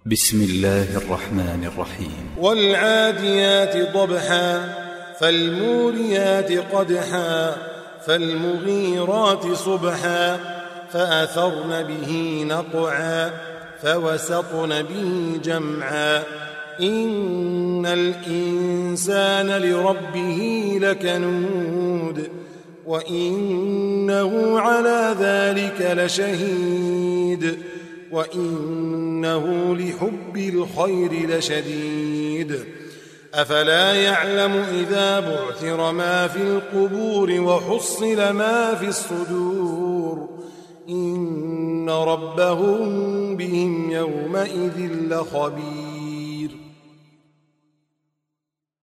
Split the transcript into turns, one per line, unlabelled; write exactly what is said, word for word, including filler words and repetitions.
بسم الله الرحمن الرحيم.
والعاديات ضبحا فالموريات قدحا فالمغيرات صبحا فأثرن به نقعا فوسطن به جمعا إن الإنسان لربه لكنود وإنه على ذلك لشهيد وإنه لحب الخير لشديد أفلا يعلم إذا بعثر ما في القبور وحصل ما في الصدور إن ربهم بهم يومئذ لخبير.